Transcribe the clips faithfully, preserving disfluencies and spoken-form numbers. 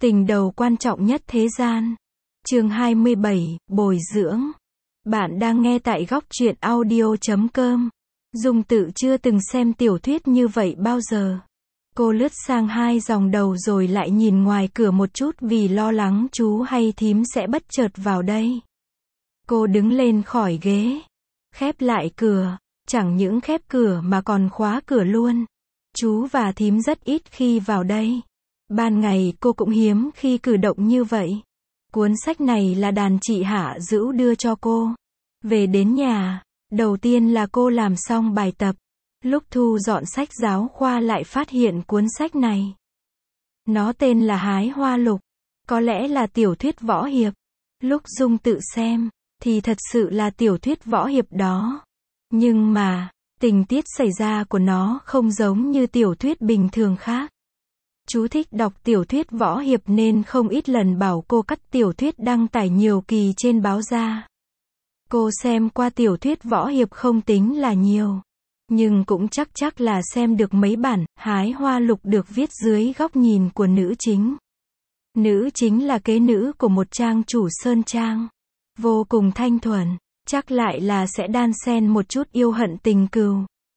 Tình đầu quan trọng nhất thế gian. Chương hai mươi bảy, bồi dưỡng. Bạn đang nghe tại góc truyện audio chấm com. Dung Tự chưa từng xem tiểu thuyết như vậy bao giờ. Cô lướt sang hai dòng đầu rồi lại nhìn ngoài cửa một chút vì lo lắng chú hay thím sẽ bất chợt vào đây. Cô đứng lên khỏi ghế, khép lại cửa, chẳng những khép cửa mà còn khóa cửa luôn. Chú và thím rất ít khi vào đây. Ban ngày cô cũng hiếm khi cử động như vậy. Cuốn sách này là đàn chị Hạ Dữu đưa cho cô. Về đến nhà, đầu tiên là cô làm xong bài tập. Lúc thu dọn sách giáo khoa lại phát hiện cuốn sách này. Nó tên là Hái Hoa Lục. Có lẽ là tiểu thuyết võ hiệp. Lúc Dung Tự xem, thì thật sự là tiểu thuyết võ hiệp đó. Nhưng mà, tình tiết xảy ra của nó không giống như tiểu thuyết bình thường khác. Chú thích đọc tiểu thuyết võ hiệp nên không ít lần bảo cô cắt tiểu thuyết đăng tải nhiều kỳ trên báo ra. Cô xem qua tiểu thuyết võ hiệp không tính là nhiều. Nhưng cũng chắc chắc là xem được mấy bản. Hái Hoa Lục được viết dưới góc nhìn của nữ chính. Nữ chính là kế nữ của một trang chủ sơn trang. Vô cùng thanh thuần. Chắc lại là sẽ đan xen một chút yêu hận tình cừu.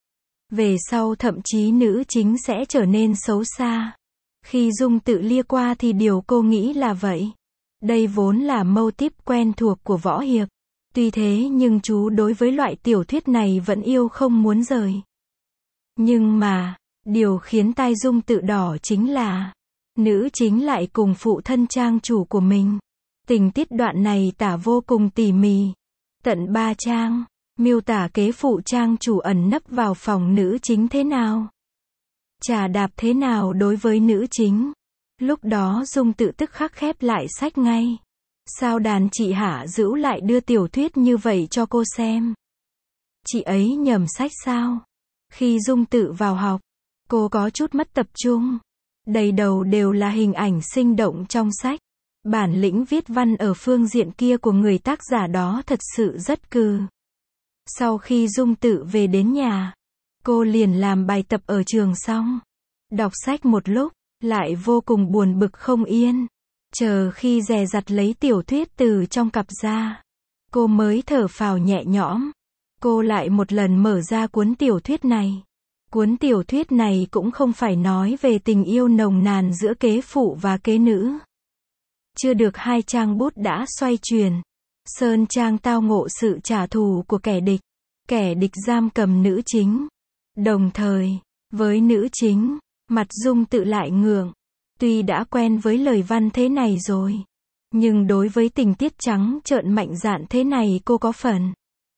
Về sau thậm chí nữ chính sẽ trở nên xấu xa. Khi Dung Tự lia qua thì điều cô nghĩ là vậy. Đây vốn là mâu típ quen thuộc của võ hiệp. Tuy thế nhưng chú đối với loại tiểu thuyết này vẫn yêu không muốn rời. Nhưng mà, điều khiến tai Dung Tự đỏ chính là, nữ chính lại cùng phụ thân trang chủ của mình. Tình tiết đoạn này tả vô cùng tỉ mỉ. Tận ba trang, miêu tả kế phụ trang chủ ẩn nấp vào phòng nữ chính thế nào. Chà đạp thế nào đối với nữ chính. Lúc đó Dung Tự tức khắc khép lại sách ngay. Sao đàn chị Hạ Dữu lại đưa tiểu thuyết như vậy cho cô xem? Chị ấy nhầm sách sao? Khi Dung Tự vào học, cô có chút mất tập trung. Đầy đầu đều là hình ảnh sinh động trong sách. Bản lĩnh viết văn ở phương diện kia của người tác giả đó thật sự rất cừ. Sau khi Dung Tự về đến nhà, cô liền làm bài tập ở trường xong. Đọc sách một lúc, lại vô cùng buồn bực không yên. Chờ khi dè dặt lấy tiểu thuyết từ trong cặp ra, cô mới thở phào nhẹ nhõm. Cô lại một lần mở ra cuốn tiểu thuyết này. Cuốn tiểu thuyết này cũng không phải nói về tình yêu nồng nàn giữa kế phụ và kế nữ. Chưa được hai trang bút đã xoay chuyển. Sơn trang tao ngộ sự trả thù của kẻ địch. Kẻ địch giam cầm nữ chính. Đồng thời, với nữ chính, mặt Dung Tự lại ngượng. Tuy đã quen với lời văn thế này rồi, nhưng đối với tình tiết trắng trợn mạnh dạn thế này cô có phần.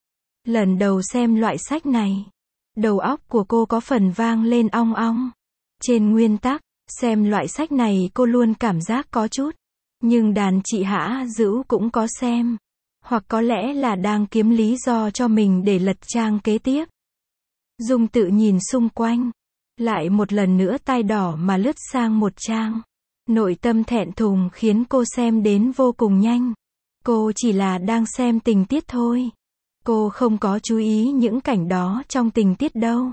Lần đầu xem loại sách này, đầu óc của cô có phần vang lên ong ong. Trên nguyên tắc, xem loại sách này cô luôn cảm giác có chút. Nhưng đàn chị Hạ Dữu cũng có xem. Hoặc có lẽ là đang kiếm lý do cho mình để lật trang kế tiếp. Dung Tự nhìn xung quanh. Lại một lần nữa tai đỏ mà lướt sang một trang. Nội tâm thẹn thùng khiến cô xem đến vô cùng nhanh. Cô chỉ là đang xem tình tiết thôi. Cô không có chú ý những cảnh đó trong tình tiết đâu.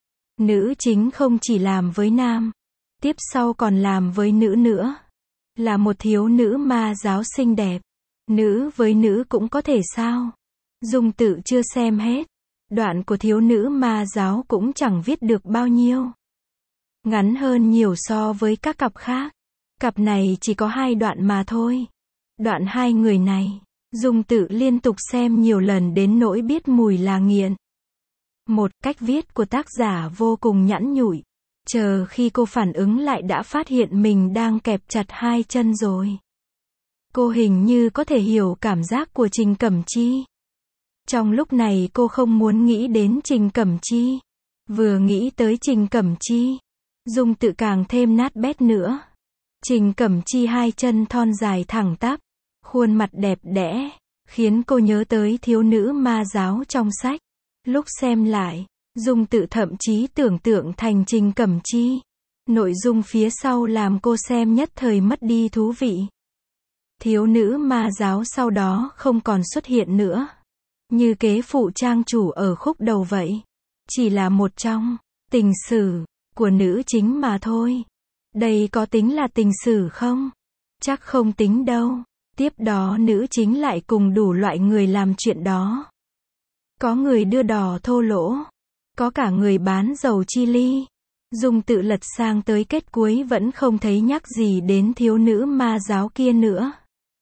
Nữ chính không chỉ làm với nam. Tiếp sau còn làm với nữ nữa. Là một thiếu nữ ma giáo xinh đẹp. Nữ với nữ cũng có thể sao? Dung Tự chưa xem hết. Đoạn của thiếu nữ ma giáo cũng chẳng viết được bao nhiêu. Ngắn hơn nhiều so với các cặp khác. Cặp này chỉ có hai đoạn mà thôi. Đoạn hai người này, Dung Tự liên tục xem nhiều lần đến nỗi biết mùi là nghiện. Một, cách viết của tác giả vô cùng nhẵn nhụi. Chờ khi cô phản ứng lại đã phát hiện mình đang kẹp chặt hai chân rồi. Cô hình như có thể hiểu cảm giác của Trình Cẩm Chi. Trong lúc này cô không muốn nghĩ đến Trình Cẩm Chi. Vừa nghĩ tới Trình Cẩm Chi, Dung Tự càng thêm nát bét nữa. Trình Cẩm Chi hai chân thon dài thẳng tắp, khuôn mặt đẹp đẽ, khiến cô nhớ tới thiếu nữ ma giáo trong sách. Lúc xem lại, Dung Tự thậm chí tưởng tượng thành Trình Cẩm Chi. Nội dung phía sau làm cô xem nhất thời mất đi thú vị. Thiếu nữ ma giáo sau đó không còn xuất hiện nữa. Như kế phụ trang chủ ở khúc đầu vậy. Chỉ là một trong tình sử của nữ chính mà thôi. Đây có tính là tình sử không? Chắc không tính đâu. Tiếp đó nữ chính lại cùng đủ loại người làm chuyện đó. Có người đưa đò thô lỗ. Có cả người bán dầu chili. Dung Tự lật sang tới kết cuối vẫn không thấy nhắc gì đến thiếu nữ ma giáo kia nữa.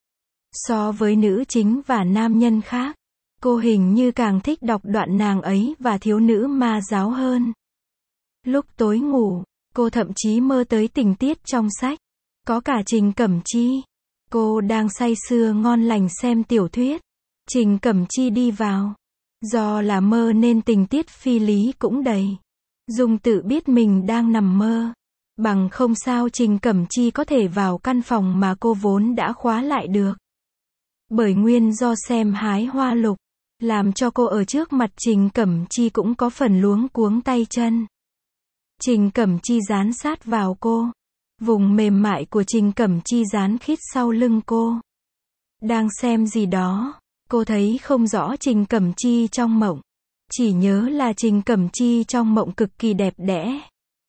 So với nữ chính và nam nhân khác, cô hình như càng thích đọc đoạn nàng ấy và thiếu nữ ma giáo hơn. Lúc tối ngủ, cô thậm chí mơ tới tình tiết trong sách. Có cả Trình Cẩm Chi. Cô đang say sưa ngon lành xem tiểu thuyết. Trình Cẩm Chi đi vào. Do là mơ nên tình tiết phi lý cũng đầy. Dung Tự biết mình đang nằm mơ. Bằng không sao Trình Cẩm Chi có thể vào căn phòng mà cô vốn đã khóa lại được. Bởi nguyên do xem hái hoa lục, làm cho cô ở trước mặt Trình Cẩm Chi cũng có phần luống cuống tay chân. Trình Cẩm Chi dán sát vào cô. Vùng mềm mại của Trình Cẩm Chi dán khít sau lưng cô. Đang xem gì đó, cô thấy không rõ Trình Cẩm Chi trong mộng. Chỉ nhớ là Trình Cẩm Chi trong mộng cực kỳ đẹp đẽ.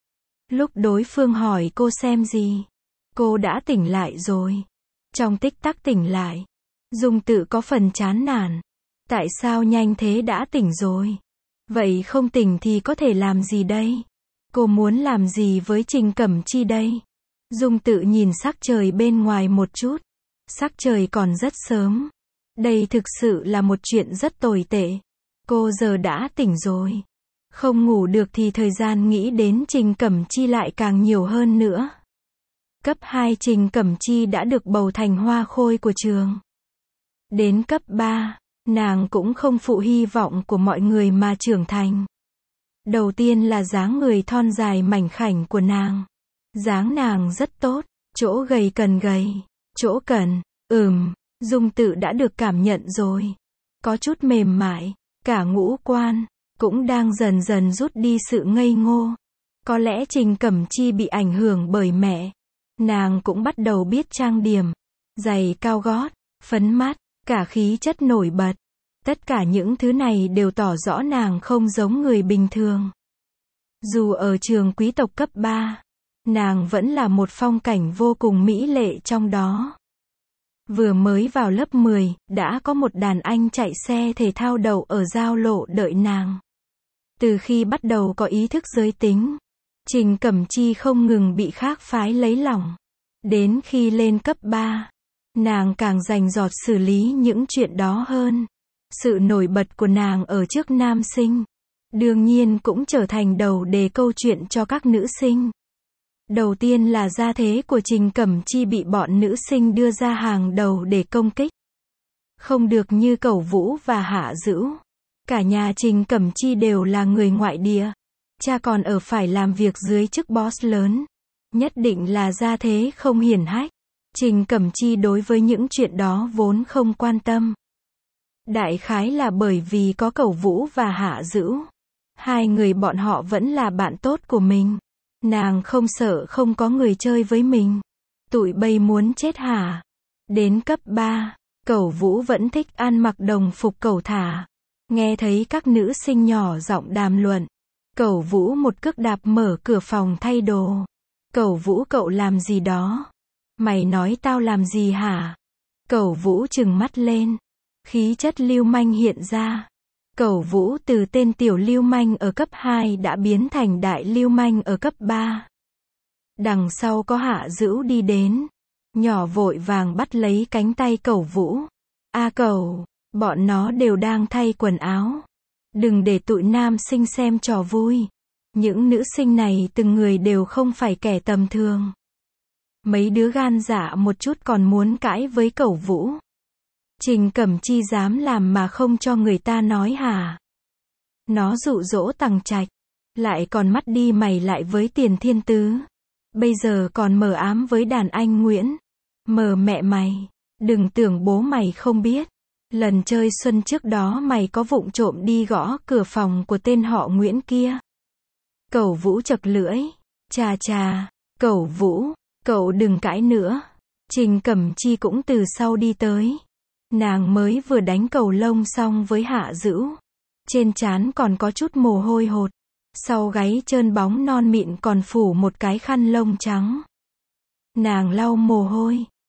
Lúc đối phương hỏi cô xem gì, cô đã tỉnh lại rồi. Trong tích tắc tỉnh lại, Dung Tự có phần chán nản. Tại sao nhanh thế đã tỉnh rồi? Vậy không tỉnh thì có thể làm gì đây? Cô muốn làm gì với Trình Cẩm Chi đây? Dung Tự nhìn sắc trời bên ngoài một chút. Sắc trời còn rất sớm. Đây thực sự là một chuyện rất tồi tệ. Cô giờ đã tỉnh rồi. Không ngủ được thì thời gian nghĩ đến Trình Cẩm Chi lại càng nhiều hơn nữa. Cấp hai Trình Cẩm Chi đã được bầu thành hoa khôi của trường. Đến cấp ba, nàng cũng không phụ hy vọng của mọi người mà trưởng thành. Đầu tiên là dáng người thon dài mảnh khảnh của nàng. Dáng nàng rất tốt, chỗ gầy cần gầy, chỗ cần, ừm, Dung Tự đã được cảm nhận rồi. Có chút mềm mại, cả ngũ quan, cũng đang dần dần rút đi sự ngây ngô. Có lẽ Trình Cẩm Chi bị ảnh hưởng bởi mẹ. Nàng cũng bắt đầu biết trang điểm, giày cao gót, phấn mắt, cả khí chất nổi bật. Tất cả những thứ này đều tỏ rõ nàng không giống người bình thường. Dù ở trường quý tộc cấp ba, nàng vẫn là một phong cảnh vô cùng mỹ lệ trong đó. Vừa mới vào lớp mười, đã có một đàn anh chạy xe thể thao đậu ở giao lộ đợi nàng. Từ khi bắt đầu có ý thức giới tính, Trình Cẩm Chi không ngừng bị khác phái lấy lòng. Đến khi lên cấp ba, nàng càng rành rọt xử lý những chuyện đó hơn. Sự nổi bật của nàng ở trước nam sinh, đương nhiên cũng trở thành đầu đề câu chuyện cho các nữ sinh. Đầu tiên là gia thế của Trình Cẩm Chi bị bọn nữ sinh đưa ra hàng đầu để công kích. Không được như Cẩu Vũ và Hạ Dữu. Cả nhà Trình Cẩm Chi đều là người ngoại địa. Cha còn ở phải làm việc dưới chức boss lớn. Nhất định là gia thế không hiển hách. Trình Cẩm Chi đối với những chuyện đó vốn không quan tâm. Đại khái là bởi vì có Cẩu Vũ và Hạ Dữu. Hai người bọn họ vẫn là bạn tốt của mình. Nàng không sợ không có người chơi với mình. Tụi bay muốn chết hả? Đến cấp ba, Cẩu Vũ vẫn thích ăn mặc đồng phục cẩu thả. Nghe thấy các nữ sinh nhỏ giọng đàm luận. Cẩu Vũ một cước đạp mở cửa phòng thay đồ. Cẩu Vũ cậu làm gì đó? Mày nói tao làm gì hả? Cẩu Vũ trừng mắt lên. Khí chất lưu manh hiện ra. Cẩu Vũ từ tên tiểu lưu manh ở cấp hai đã biến thành đại lưu manh ở cấp ba. Đằng sau có Hạ Dữu đi đến. Nhỏ vội vàng bắt lấy cánh tay Cẩu Vũ. A Cẩu, bọn nó đều đang thay quần áo. Đừng để tụi nam sinh xem trò vui. Những nữ sinh này từng người đều không phải kẻ tầm thường. Mấy đứa gan dạ một chút còn muốn cãi với Cẩu Vũ. Trình Cẩm Chi dám làm mà không cho người ta nói hả? Nó dụ dỗ Tằng Trạch, lại còn mắt đi mày lại với Tiền Thiên Tứ. Bây giờ còn mờ ám với đàn anh Nguyễn. Mờ mẹ mày, đừng tưởng bố mày không biết. Lần chơi xuân trước đó mày có vụng trộm đi gõ cửa phòng của tên họ Nguyễn kia. Cẩu Vũ chật lưỡi. Chà chà, Cẩu Vũ, cậu đừng cãi nữa. Trình Cẩm Chi cũng từ sau đi tới. Nàng mới vừa đánh cầu lông xong với Hạ Dữu. Trên trán còn có chút mồ hôi hột. Sau gáy trơn bóng non mịn còn phủ một cái khăn lông trắng. Nàng lau mồ hôi,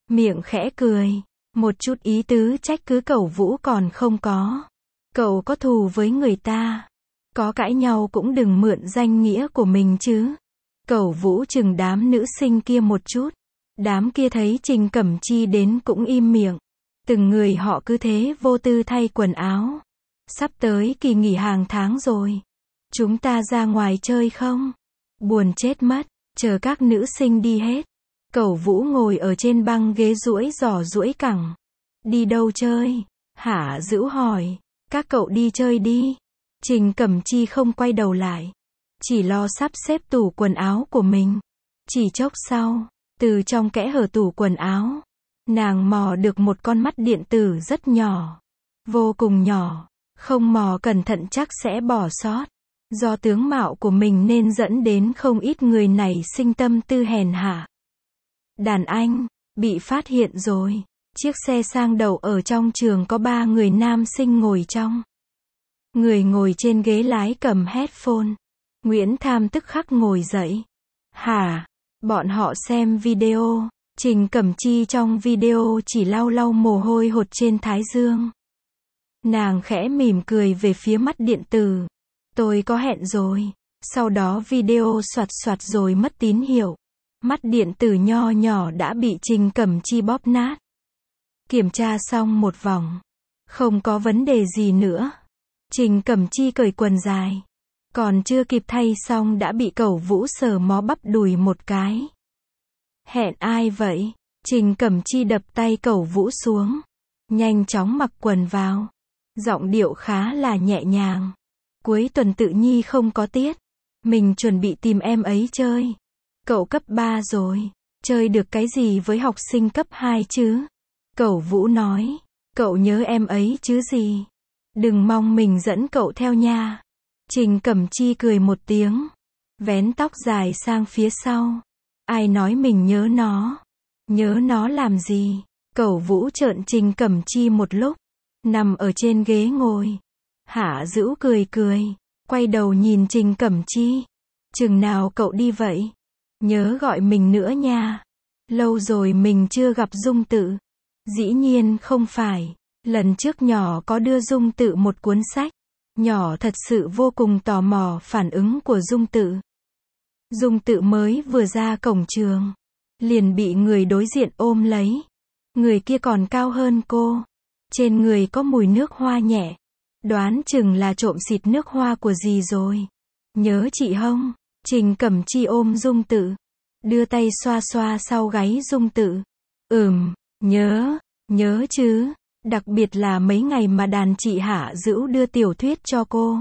miệng khẽ cười. Một chút ý tứ trách cứ Cẩu Vũ còn không có. Cậu có thù với người ta. Có cãi nhau cũng đừng mượn danh nghĩa của mình chứ. Cẩu Vũ chừng đám nữ sinh kia một chút. Đám kia thấy Trình Cẩm Chi đến cũng im miệng. Từng người họ cứ thế vô tư thay quần áo. Sắp tới kỳ nghỉ hàng tháng rồi. Chúng ta ra ngoài chơi không? Buồn chết mất, chờ các nữ sinh đi hết. Cẩu Vũ ngồi ở trên băng ghế duỗi giỏ duỗi cẳng. Đi đâu chơi? Hạ Dữu hỏi. Các cậu đi chơi đi. Trình Cẩm Chi không quay đầu lại. Chỉ lo sắp xếp tủ quần áo của mình. Chỉ chốc sau, từ trong kẽ hở tủ quần áo, nàng mò được một con mắt điện tử rất nhỏ. Vô cùng nhỏ. Không mò cẩn thận chắc sẽ bỏ sót. Do tướng mạo của mình nên dẫn đến không ít người nảy sinh tâm tư hèn hạ. Đàn anh, bị phát hiện rồi. Chiếc xe sang đậu ở trong trường có ba người nam sinh ngồi trong. Người ngồi trên ghế lái cầm headphone. Nguyễn Tham tức khắc ngồi dậy. Hả? Bọn họ xem video. Trình Cẩm Chi trong video chỉ lau lau mồ hôi hột trên thái dương. Nàng khẽ mỉm cười về phía mắt điện tử. Tôi có hẹn rồi. Sau đó video soạt soạt rồi mất tín hiệu. Mắt điện tử nho nhỏ đã bị Trình Cẩm Chi bóp nát. Kiểm tra xong một vòng. Không có vấn đề gì nữa. Trình Cẩm Chi cởi quần dài. Còn chưa kịp thay xong đã bị Cẩu Vũ sờ mó bắp đùi một cái. Hẹn ai vậy? Trình Cẩm Chi đập tay Cẩu Vũ xuống. Nhanh chóng mặc quần vào. Giọng điệu khá là nhẹ nhàng. Cuối tuần Tự Nhi không có tiết. Mình chuẩn bị tìm em ấy chơi. Cậu cấp ba rồi. Chơi được cái gì với học sinh cấp hai chứ? Cẩu Vũ nói. Cậu nhớ em ấy chứ gì? Đừng mong mình dẫn cậu theo nha. Trình Cẩm Chi cười một tiếng. Vén tóc dài sang phía sau. Ai nói mình nhớ nó? Nhớ nó làm gì? Cẩu Vũ trợn Trình Cẩm Chi một lúc. Nằm ở trên ghế ngồi. Hạ Dữu cười cười. Quay đầu nhìn Trình Cẩm Chi. Chừng nào cậu đi vậy? Nhớ gọi mình nữa nha. Lâu rồi mình chưa gặp Dung Tự. Dĩ nhiên không phải. Lần trước nhỏ có đưa Dung Tự một cuốn sách. Nhỏ thật sự vô cùng tò mò phản ứng của Dung Tự. Dung Tự mới vừa ra cổng trường. Liền bị người đối diện ôm lấy. Người kia còn cao hơn cô. Trên người có mùi nước hoa nhẹ. Đoán chừng là trộm xịt nước hoa của gì rồi. Nhớ chị không? Trình Cẩm Chi ôm Dung Tự. Đưa tay xoa xoa sau gáy Dung Tự. Ừm, nhớ, nhớ chứ. Đặc biệt là mấy ngày mà đàn chị Hạ Dữu đưa tiểu thuyết cho cô.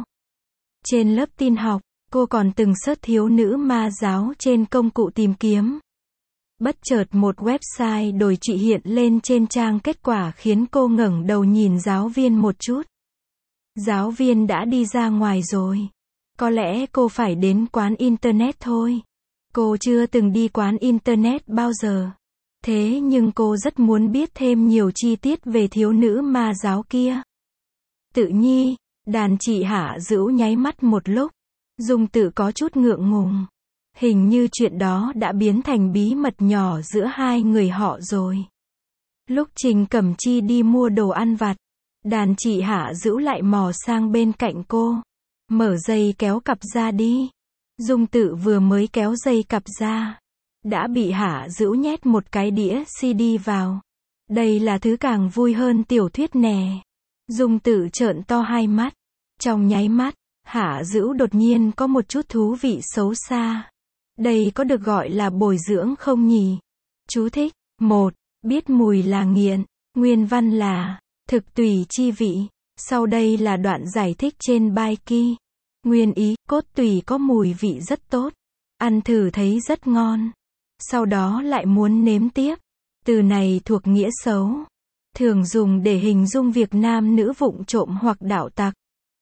Trên lớp tin học, cô còn từng search thiếu nữ ma giáo trên công cụ tìm kiếm. Bất chợt một website đổi trụy hiện lên trên trang kết quả khiến cô ngẩng đầu nhìn giáo viên một chút. Giáo viên đã đi ra ngoài rồi. Có lẽ cô phải đến quán internet thôi. Cô chưa từng đi quán internet bao giờ. Thế nhưng cô rất muốn biết thêm nhiều chi tiết về thiếu nữ ma giáo kia. Tự Nhi, đàn chị Hạ Dữu nháy mắt một lúc. Dung Tự có chút ngượng ngùng. Hình như chuyện đó đã biến thành bí mật nhỏ giữa hai người họ rồi. Lúc Trình Cẩm Chi đi mua đồ ăn vặt, đàn chị Hạ Dữu lại mò sang bên cạnh cô. Mở dây kéo cặp ra đi. Dung Tự vừa mới kéo dây cặp ra. Đã bị Hạ Dữu nhét một cái đĩa xê đê vào. Đây là thứ càng vui hơn tiểu thuyết nè. Dung Tự trợn to hai mắt. Trong nháy mắt, Hạ Dữu đột nhiên có một chút thú vị xấu xa. Đây có được gọi là bồi dưỡng không nhỉ? Chú thích. một. Biết mùi là nghiện. Nguyên văn là thực tùy chi vị. Sau đây là đoạn giải thích trên Biki. Nguyên ý, cốt tùy có mùi vị rất tốt. Ăn thử thấy rất ngon. Sau đó lại muốn nếm tiếp. Từ này thuộc nghĩa xấu. Thường dùng để hình dung việc nam nữ vụng trộm hoặc đạo tặc.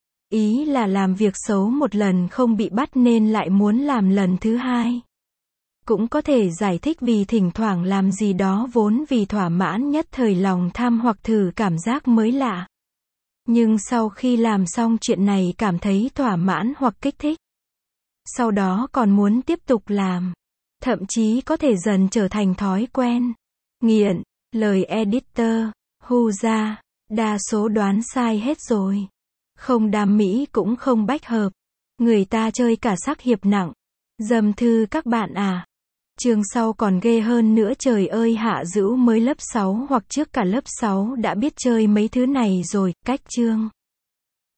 Ý là làm việc xấu một lần không bị bắt nên lại muốn làm lần thứ hai. Cũng có thể giải thích vì thỉnh thoảng làm gì đó vốn vì thỏa mãn nhất thời lòng tham hoặc thử cảm giác mới lạ. Nhưng sau khi làm xong chuyện này cảm thấy thỏa mãn hoặc kích thích. Sau đó còn muốn tiếp tục làm. Thậm chí có thể dần trở thành thói quen. Nghiện, Lời editor, hu ra, đa số đoán sai hết rồi. Không đam mỹ cũng không bách hợp. Người ta chơi cả sắc hiệp nặng. Dâm thư các bạn à. Chương sau còn ghê hơn nữa, trời ơi, Hạ Dữu mới lớp sáu hoặc trước cả lớp sáu đã biết chơi mấy thứ này rồi. Cách chương